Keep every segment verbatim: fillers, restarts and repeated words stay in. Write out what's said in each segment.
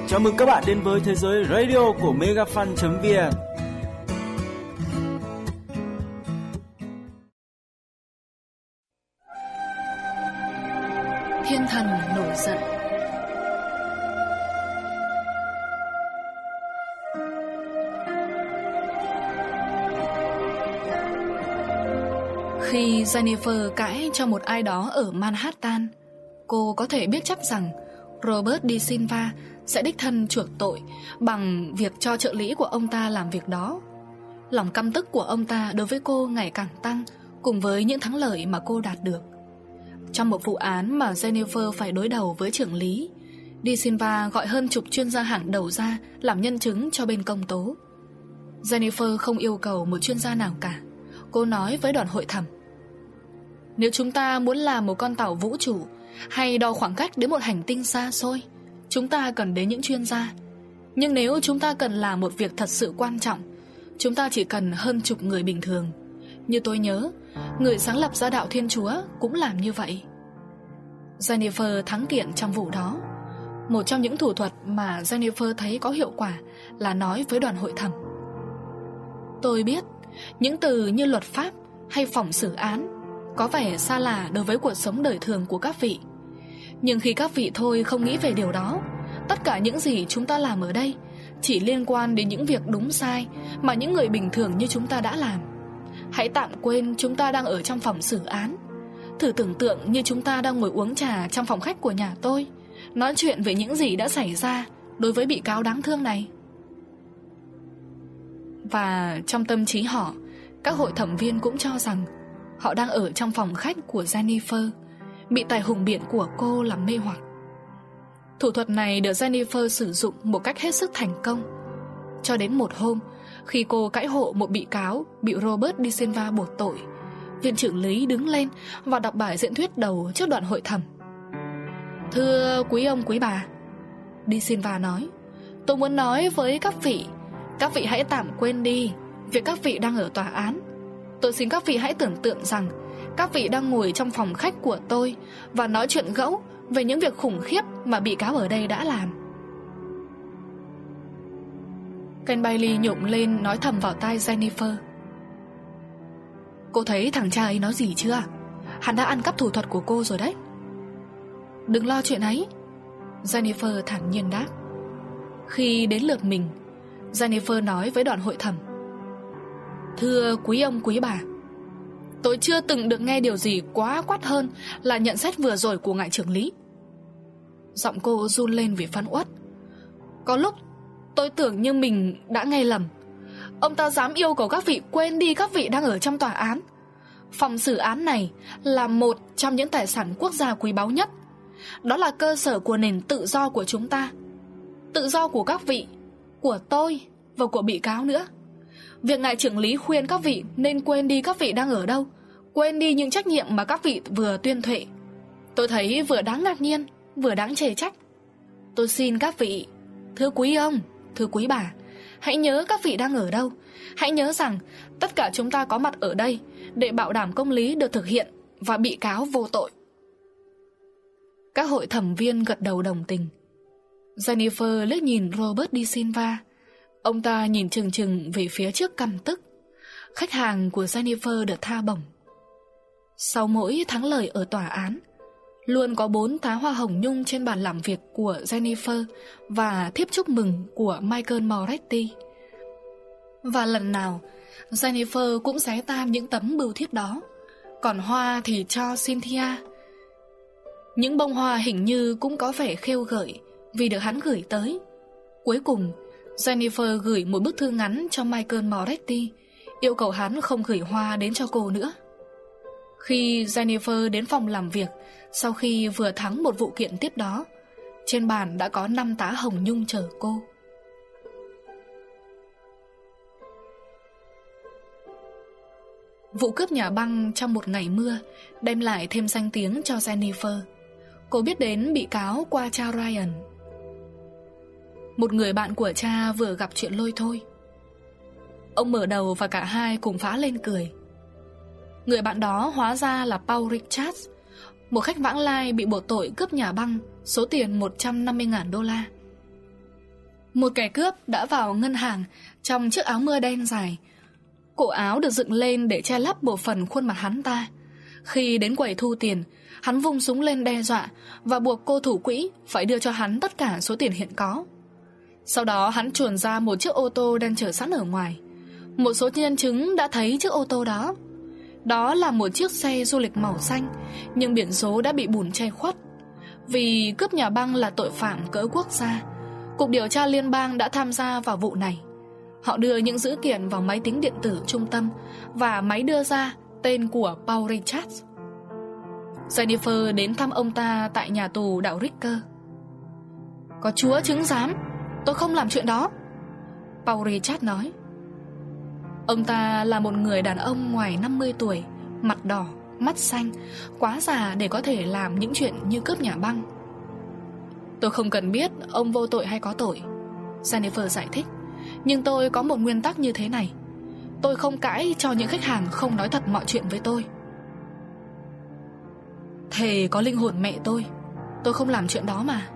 Chào mừng các bạn đến với thế giới radio của megafan chấm vn. Thiên thần nổi giận. Khi Jennifer cãi cho một ai đó ở Manhattan, cô có thể biết chắc rằng Robert De Silva sẽ đích thân chuộc tội bằng việc cho trợ lý của ông ta làm việc đó. Lòng căm tức của ông ta đối với cô ngày càng tăng cùng với những thắng lợi mà cô đạt được. Trong một vụ án mà Jennifer phải đối đầu với trưởng lý, De Silva gọi hơn chục chuyên gia hàng đầu ra làm nhân chứng cho bên công tố. Jennifer không yêu cầu một chuyên gia nào cả. Cô nói với đoàn hội thẩm: nếu chúng ta muốn làm một con tàu vũ trụ hay đo khoảng cách đến một hành tinh xa xôi, chúng ta cần đến những chuyên gia. Nhưng nếu chúng ta cần làm một việc thật sự quan trọng, chúng ta chỉ cần hơn chục người bình thường. Như tôi nhớ, người sáng lập ra đạo Thiên Chúa cũng làm như vậy. Jennifer thắng kiện trong vụ đó. Một trong những thủ thuật mà Jennifer thấy có hiệu quả là nói với đoàn hội thẩm: tôi biết những từ như luật pháp hay phỏng xử án có vẻ xa lạ đối với cuộc sống đời thường của các vị. Nhưng khi các vị thôi không nghĩ về điều đó, tất cả những gì chúng ta làm ở đây chỉ liên quan đến những việc đúng sai mà những người bình thường như chúng ta đã làm. Hãy tạm quên chúng ta đang ở trong phòng xử án. Thử tưởng tượng như chúng ta đang ngồi uống trà trong phòng khách của nhà tôi, nói chuyện về những gì đã xảy ra đối với bị cáo đáng thương này. Và trong tâm trí họ, các hội thẩm viên cũng cho rằng họ đang ở trong phòng khách của Jennifer, bị tài hùng biện của cô làm mê hoặc. Thủ thuật này được Jennifer sử dụng một cách hết sức thành công. Cho đến một hôm, khi cô cãi hộ một bị cáo bị Robert De Silva buộc tội, viên trưởng lý đứng lên và đọc bài diễn thuyết đầu trước đoàn hội thẩm. Thưa quý ông quý bà, De Silva nói, tôi muốn nói với các vị, các vị hãy tạm quên đi việc các vị đang ở tòa án. Tôi xin các vị hãy tưởng tượng rằng các vị đang ngồi trong phòng khách của tôi và nói chuyện gẫu về những việc khủng khiếp mà bị cáo ở đây đã làm. Ken Bailey nhổm lên nói thầm vào tai Jennifer: cô thấy thằng cha ấy nói gì chưa? Hắn đã ăn cắp thủ thuật của cô rồi đấy. Đừng lo chuyện ấy, Jennifer thản nhiên đáp. Khi đến lượt mình, Jennifer nói với đoàn hội thẩm: thưa quý ông quý bà, tôi chưa từng được nghe điều gì quá quát hơn là nhận xét vừa rồi của ngài trưởng lý. Giọng cô run lên vì phẫn uất. Có lúc tôi tưởng như mình đã nghe lầm. Ông ta dám yêu cầu các vị quên đi các vị đang ở trong tòa án. Phòng xử án này là một trong những tài sản quốc gia quý báu nhất. Đó là cơ sở của nền tự do của chúng ta. Tự do của các vị, của tôi và của bị cáo nữa. Việc ngài trưởng lý khuyên các vị nên quên đi các vị đang ở đâu, quên đi những trách nhiệm mà các vị vừa tuyên thệ, tôi thấy vừa đáng ngạc nhiên, vừa đáng chê trách. Tôi xin các vị, thưa quý ông, thưa quý bà, hãy nhớ các vị đang ở đâu. Hãy nhớ rằng tất cả chúng ta có mặt ở đây để bảo đảm công lý được thực hiện và bị cáo vô tội. Các hội thẩm viên gật đầu đồng tình. Jennifer liếc nhìn Robert De Silva. Ông ta nhìn chừng chừng về phía trước căm tức. Khách hàng của Jennifer được tha bổng. Sau mỗi thắng lợi ở tòa án, luôn có bốn tá hoa hồng nhung trên bàn làm việc của Jennifer và thiếp chúc mừng của Michael Moretti. Và lần nào Jennifer cũng xé tan những tấm bưu thiếp đó. Còn hoa thì cho Cynthia. Những bông hoa hình như cũng có vẻ khêu gợi vì được hắn gửi tới. Cuối cùng Jennifer gửi một bức thư ngắn cho Michael Moretti, yêu cầu hắn không gửi hoa đến cho cô nữa. Khi Jennifer đến phòng làm việc sau khi vừa thắng một vụ kiện tiếp đó, trên bàn đã có năm tá hồng nhung chờ cô. Vụ cướp nhà băng trong một ngày mưa đem lại thêm danh tiếng cho Jennifer. Cô biết đến bị cáo qua cha Ryan, một người bạn của cha vừa gặp chuyện lôi thôi. Ông mở đầu và cả hai cùng phá lên cười. Người bạn đó hóa ra là Paul Richards, một khách vãng lai bị buộc tội cướp nhà băng số tiền một trăm năm mươi nghìn đô la. Một kẻ cướp đã vào ngân hàng trong chiếc áo mưa đen dài. Cổ áo được dựng lên để che lấp bộ phận khuôn mặt hắn ta. Khi đến quầy thu tiền, hắn vung súng lên đe dọa và buộc cô thủ quỹ phải đưa cho hắn tất cả số tiền hiện có. Sau đó hắn chuồn ra một chiếc ô tô đang chờ sẵn ở ngoài. Một số nhân chứng đã thấy chiếc ô tô đó. Đó là một chiếc xe du lịch màu xanh, nhưng biển số đã bị bùn che khuất. Vì cướp nhà băng là tội phạm cỡ quốc gia, Cục điều tra liên bang đã tham gia vào vụ này. Họ đưa những dữ kiện vào máy tính điện tử trung tâm, và máy đưa ra tên của Paul Richards. Jennifer đến thăm ông ta tại nhà tù đạo Ricker. Có Chúa chứng giám, tôi không làm chuyện đó, Paul Richards nói. Ông ta là một người đàn ông ngoài năm mươi tuổi, mặt đỏ, mắt xanh, quá già để có thể làm những chuyện như cướp nhà băng. Tôi không cần biết ông vô tội hay có tội, Jennifer giải thích. Nhưng tôi có một nguyên tắc như thế này: tôi không cãi cho những khách hàng không nói thật mọi chuyện với tôi. Thề có linh hồn mẹ tôi, tôi không làm chuyện đó mà.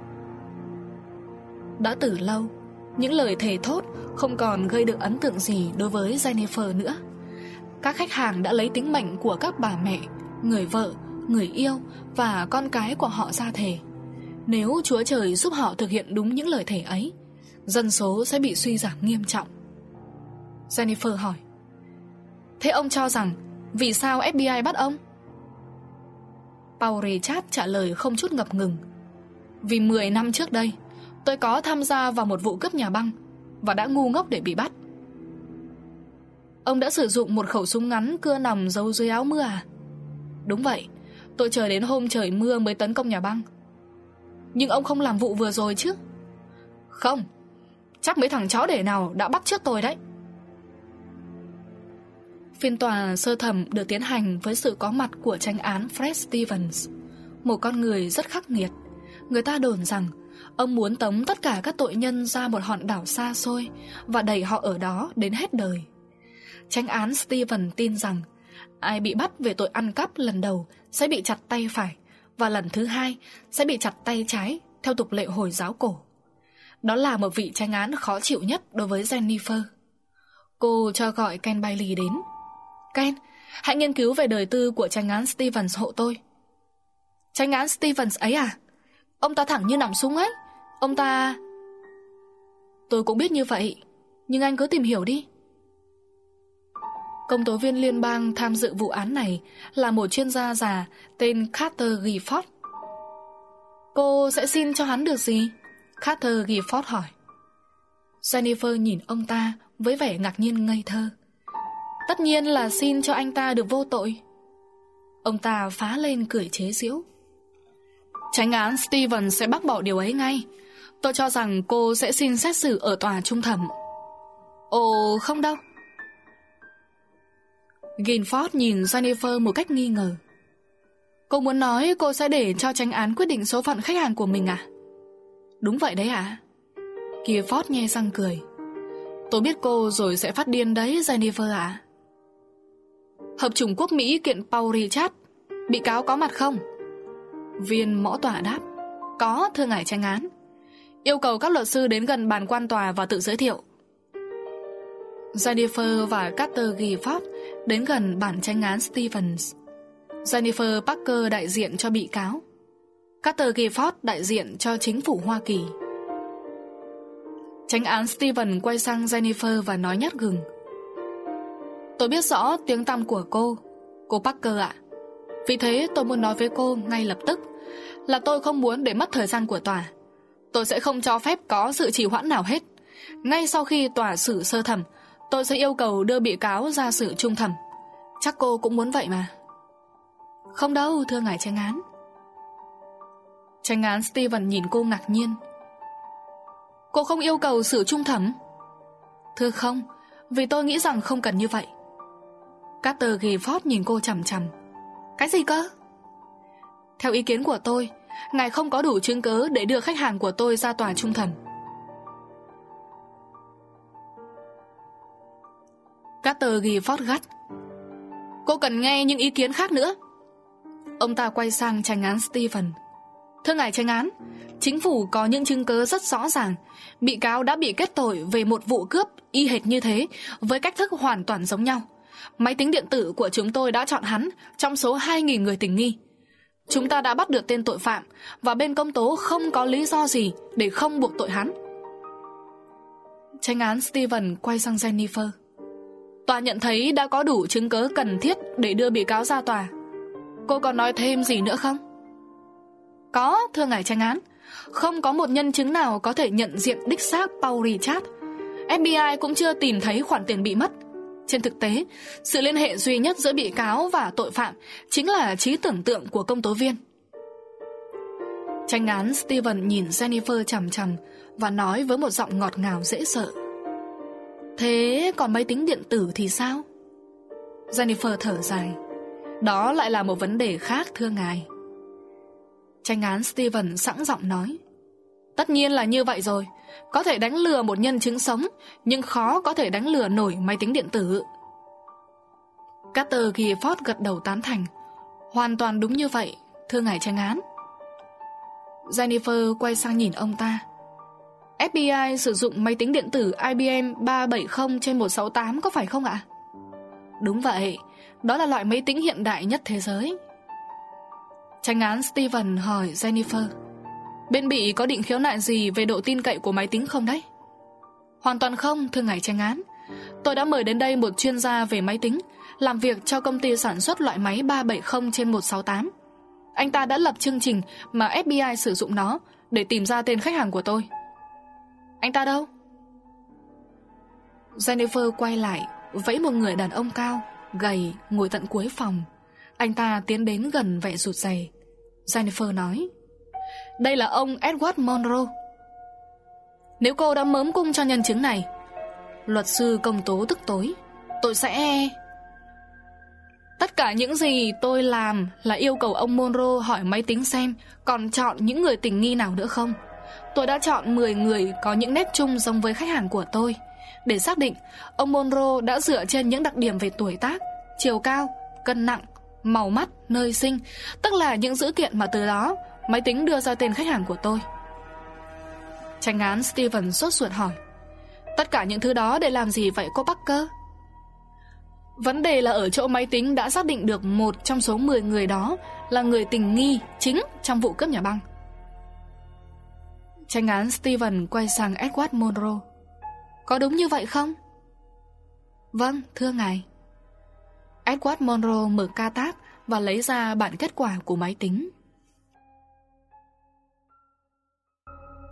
Đã từ lâu, những lời thề thốt không còn gây được ấn tượng gì đối với Jennifer nữa. Các khách hàng đã lấy tính mệnh của các bà mẹ, người vợ, người yêu và con cái của họ ra thề. Nếu Chúa Trời giúp họ thực hiện đúng những lời thề ấy, dân số sẽ bị suy giảm nghiêm trọng. Jennifer hỏi: Thế ông cho rằng vì sao ép bê i bắt ông? Paul Richards trả lời không chút ngập ngừng: Vì mười năm trước đây, tôi có tham gia vào một vụ cướp nhà băng và đã ngu ngốc để bị bắt. Ông đã sử dụng một khẩu súng ngắn cưa nòng giấu dưới áo mưa à? Đúng vậy, tôi chờ đến hôm trời mưa mới tấn công nhà băng. Nhưng ông không làm vụ vừa rồi chứ? Không, chắc mấy thằng chó đẻ nào đã bắt trước tôi đấy. Phiên tòa sơ thẩm được tiến hành với sự có mặt của chánh án Fred Stevens, một con người rất khắc nghiệt. Người ta đồn rằng ông muốn tống tất cả các tội nhân ra một hòn đảo xa xôi và đẩy họ ở đó đến hết đời. Chánh án Stevens tin rằng ai bị bắt về tội ăn cắp lần đầu sẽ bị chặt tay phải, và lần thứ hai sẽ bị chặt tay trái theo tục lệ Hồi giáo cổ. Đó là một vị chánh án khó chịu nhất đối với Jennifer. Cô cho gọi Ken Bailey đến. Ken, hãy nghiên cứu về đời tư của chánh án Stevens hộ tôi. Chánh án Stevens ấy à? Ông ta thẳng như nòng súng ấy. Ông ta... Tôi cũng biết như vậy, nhưng anh cứ tìm hiểu đi. Công tố viên liên bang tham dự vụ án này là một chuyên gia già tên Carter Gifford. Cô sẽ xin cho hắn được gì? Carter Gifford hỏi. Jennifer nhìn ông ta với vẻ ngạc nhiên ngây thơ. Tất nhiên là xin cho anh ta được vô tội. Ông ta phá lên cười chế giễu. Chánh án Stevens sẽ bác bỏ điều ấy ngay. Tôi cho rằng cô sẽ xin xét xử ở tòa trung thẩm. Ồ, không đâu. Gifford nhìn Jennifer một cách nghi ngờ. Cô muốn nói cô sẽ để cho chánh án quyết định số phận khách hàng của mình à? Đúng vậy đấy ạ. Gifford nhe răng cười. Tôi biết cô rồi sẽ phát điên đấy, Jennifer ạ. Hợp chủng quốc Mỹ kiện Paul Richards, bị cáo có mặt không? Viên mõ tòa đáp. Có, thưa ngài chánh án. Yêu cầu các luật sư đến gần bàn quan tòa và tự giới thiệu. Jennifer và Carter Gifford đến gần bản chánh án Stevens. Jennifer Parker đại diện cho bị cáo, Carter Gifford đại diện cho chính phủ Hoa Kỳ. Chánh án Stevens quay sang Jennifer và nói nhát gừng. Tôi biết rõ tiếng tăm của cô, cô Parker ạ. Vì thế tôi muốn nói với cô ngay lập tức là tôi không muốn để mất thời gian của tòa. Tôi sẽ không cho phép có sự trì hoãn nào hết. Ngay sau khi tòa xử sơ thẩm, tôi sẽ yêu cầu đưa bị cáo ra xử trung thẩm. Chắc cô cũng muốn vậy mà. Không đâu, thưa ngài chánh án. Chánh án Steven nhìn cô ngạc nhiên. Cô không yêu cầu xử trung thẩm? Thưa không, vì tôi nghĩ rằng không cần như vậy. Carter Gifford nhìn cô chằm chằm. Cái gì cơ? Theo ý kiến của tôi, ngài không có đủ chứng cứ để đưa khách hàng của tôi ra tòa trung thẩm. Carter Gifford gắt. Cô cần nghe những ý kiến khác nữa. Ông ta quay sang chánh án Steven. Thưa ngài chánh án, chính phủ có những chứng cứ rất rõ ràng. Bị cáo đã bị kết tội về một vụ cướp y hệt như thế, với cách thức hoàn toàn giống nhau. Máy tính điện tử của chúng tôi đã chọn hắn trong số hai nghìn người tình nghi. Chúng ta đã bắt được tên tội phạm, và bên công tố không có lý do gì để không buộc tội hắn. Chánh án Steven quay sang Jennifer. Tòa nhận thấy đã có đủ chứng cứ cần thiết để đưa bị cáo ra tòa. Cô còn nói thêm gì nữa không? Có, thưa ngài chánh án. Không có một nhân chứng nào có thể nhận diện đích xác Paul Richard. ép bê i cũng chưa tìm thấy khoản tiền bị mất. Trên thực tế, sự liên hệ duy nhất giữa bị cáo và tội phạm chính là trí tưởng tượng của công tố viên. Chánh án Steven nhìn Jennifer chằm chằm và nói với một giọng ngọt ngào dễ sợ. Thế còn máy tính điện tử thì sao? Jennifer thở dài. Đó lại là một vấn đề khác, thưa ngài. Chánh án Steven sẵn giọng nói. Tất nhiên là như vậy rồi. Có thể đánh lừa một nhân chứng sống, nhưng khó có thể đánh lừa nổi máy tính điện tử. Carter Gifford gật đầu tán thành. Hoàn toàn đúng như vậy, thưa ngài chánh án. Jennifer quay sang nhìn ông ta. ép bê i sử dụng máy tính điện tử I B M ba bảy không trên một sáu tám có phải không ạ? Đúng vậy, đó là loại máy tính hiện đại nhất thế giới. Chánh án Steven hỏi Jennifer. Bên bị có định khiếu nại gì về độ tin cậy của máy tính không đấy? Hoàn toàn không, thưa ngài chánh án. Tôi đã mời đến đây một chuyên gia về máy tính, làm việc cho công ty sản xuất loại máy ba bảy không trên một sáu tám. Anh ta đã lập chương trình mà ép bê i sử dụng nó để tìm ra tên khách hàng của tôi. Anh ta đâu? Jennifer quay lại, vẫy một người đàn ông cao, gầy, ngồi tận cuối phòng. Anh ta tiến đến gần vẻ rụt rè. Jennifer nói. Đây là ông Edward Monroe. Nếu cô đã mớm cung cho nhân chứng này, luật sư công tố tức tối, tôi sẽ... Tất cả những gì tôi làm là yêu cầu ông Monroe hỏi máy tính xem còn chọn những người tình nghi nào nữa không. Tôi đã chọn mười người có những nét chung giống với khách hàng của tôi. Để xác định, ông Monroe đã dựa trên những đặc điểm về tuổi tác, chiều cao, cân nặng, màu mắt, nơi sinh, tức là những dữ kiện mà từ đó máy tính đưa ra tên khách hàng của tôi. Chánh án Steven sốt ruột hỏi. Tất cả những thứ đó để làm gì vậy cô Parker? Vấn đề là ở chỗ máy tính đã xác định được một trong số mười người đó là người tình nghi chính trong vụ cướp nhà băng. Chánh án Steven quay sang Edward Monroe. Có đúng như vậy không? Vâng, thưa ngài. Edward Monroe mở ca táp và lấy ra bản kết quả của máy tính.